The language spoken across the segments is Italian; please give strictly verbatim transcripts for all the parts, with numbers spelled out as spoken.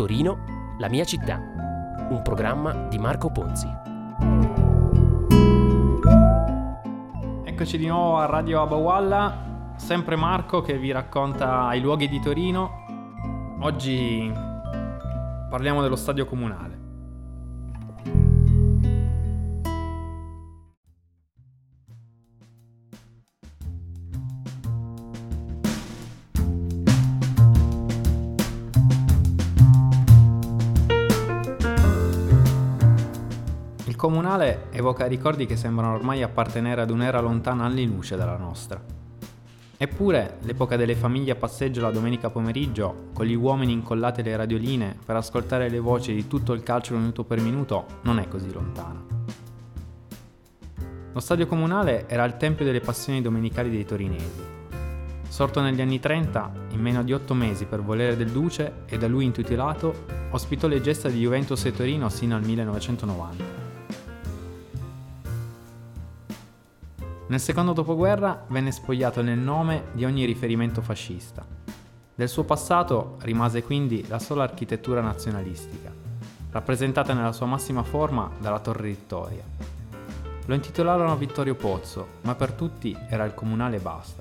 Torino, la mia città, un programma di Marco Ponzi. Eccoci di nuovo a Radio Abawalla, sempre Marco che vi racconta i luoghi di Torino. Oggi parliamo dello stadio comunale. Il comunale evoca ricordi che sembrano ormai appartenere ad un'era lontana anni luce dalla nostra. Eppure, l'epoca delle famiglie a passeggio la domenica pomeriggio, con gli uomini incollati alle radioline per ascoltare le voci di tutto il calcio minuto per minuto, non è così lontana. Lo stadio comunale era il tempio delle passioni domenicali dei torinesi. Sorto negli anni trenta, in meno di otto mesi per volere del Duce e da lui intitolato, ospitò le gesta di Juventus e Torino sino al millenovecentonovanta. Nel secondo dopoguerra venne spogliato nel nome di ogni riferimento fascista. Del suo passato rimase quindi la sola architettura nazionalistica, rappresentata nella sua massima forma dalla Torre Vittoria. Lo intitolarono Vittorio Pozzo, ma per tutti era il comunale e basta.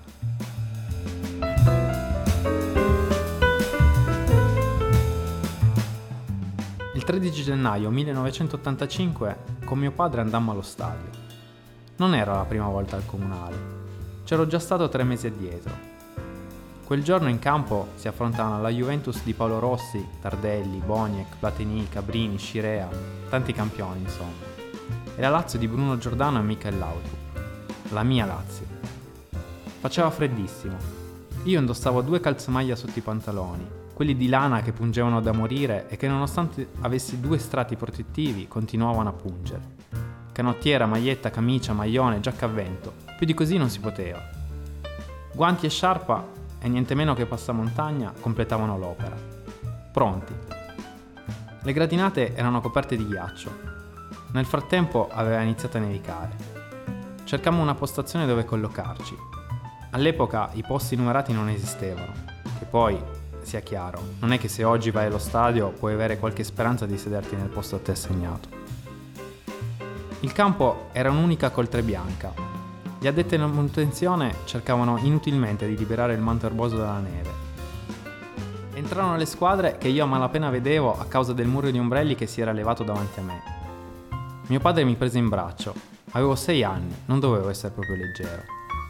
Il tredici gennaio millenovecentottantacinque con mio padre andammo allo stadio. Non era la prima volta al comunale, c'ero già stato tre mesi addietro. Quel giorno in campo si affrontavano la Juventus di Paolo Rossi, Tardelli, Boniek, Platini, Cabrini, Scirea, tanti campioni insomma, e la Lazio di Bruno Giordano e Michael Laudrup, la mia Lazio. Faceva freddissimo, io indossavo due calzamaglia sotto i pantaloni, quelli di lana che pungevano da morire e che nonostante avessi due strati protettivi continuavano a pungere. Canottiera, maglietta, camicia, maglione, giacca a vento. Più di così non si poteva. Guanti e sciarpa e niente meno che passamontagna completavano l'opera. Pronti. Le gradinate erano coperte di ghiaccio. Nel frattempo aveva iniziato a nevicare. Cercammo una postazione dove collocarci. All'epoca i posti numerati non esistevano. Che poi, sia chiaro, non è che se oggi vai allo stadio puoi avere qualche speranza di sederti nel posto a te assegnato. Il campo era un'unica coltre bianca. Gli addetti alla manutenzione cercavano inutilmente di liberare il manto erboso dalla neve. Entrarono le squadre che io a malapena vedevo a causa del muro di ombrelli che si era levato davanti a me. Mio padre mi prese in braccio. Avevo sei anni, non dovevo essere proprio leggero.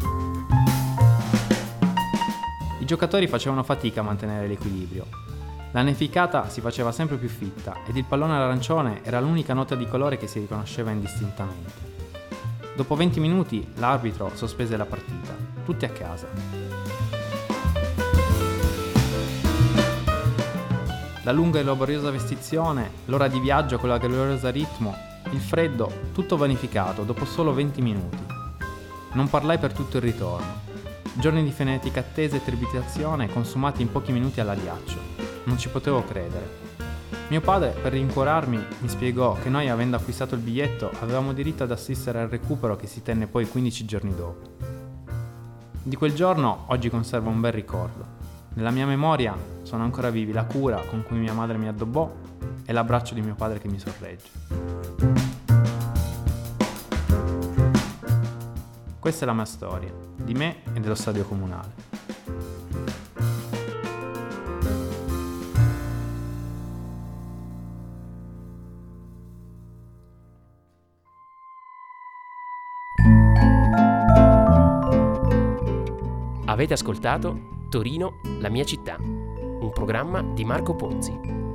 I giocatori facevano fatica a mantenere l'equilibrio. La nevicata si faceva sempre più fitta ed il pallone arancione era l'unica nota di colore che si riconosceva indistintamente. Dopo venti minuti l'arbitro sospese la partita, tutti a casa. La lunga e laboriosa vestizione, l'ora di viaggio con la gloriosa ritmo, il freddo, tutto vanificato dopo solo venti minuti. Non parlai per tutto il ritorno. Giorni di frenetica attesa e trepidazione consumati in pochi minuti alla ghiaccio. Non ci potevo credere. Mio padre, per rincuorarmi, mi spiegò che noi, avendo acquistato il biglietto, avevamo diritto ad assistere al recupero che si tenne poi quindici giorni dopo. Di quel giorno oggi conservo un bel ricordo. Nella mia memoria sono ancora vivi la cura con cui mia madre mi addobbò e l'abbraccio di mio padre che mi sorregge. Questa è la mia storia, di me e dello stadio comunale. Avete ascoltato Torino, la mia città, un programma di Marco Ponzi.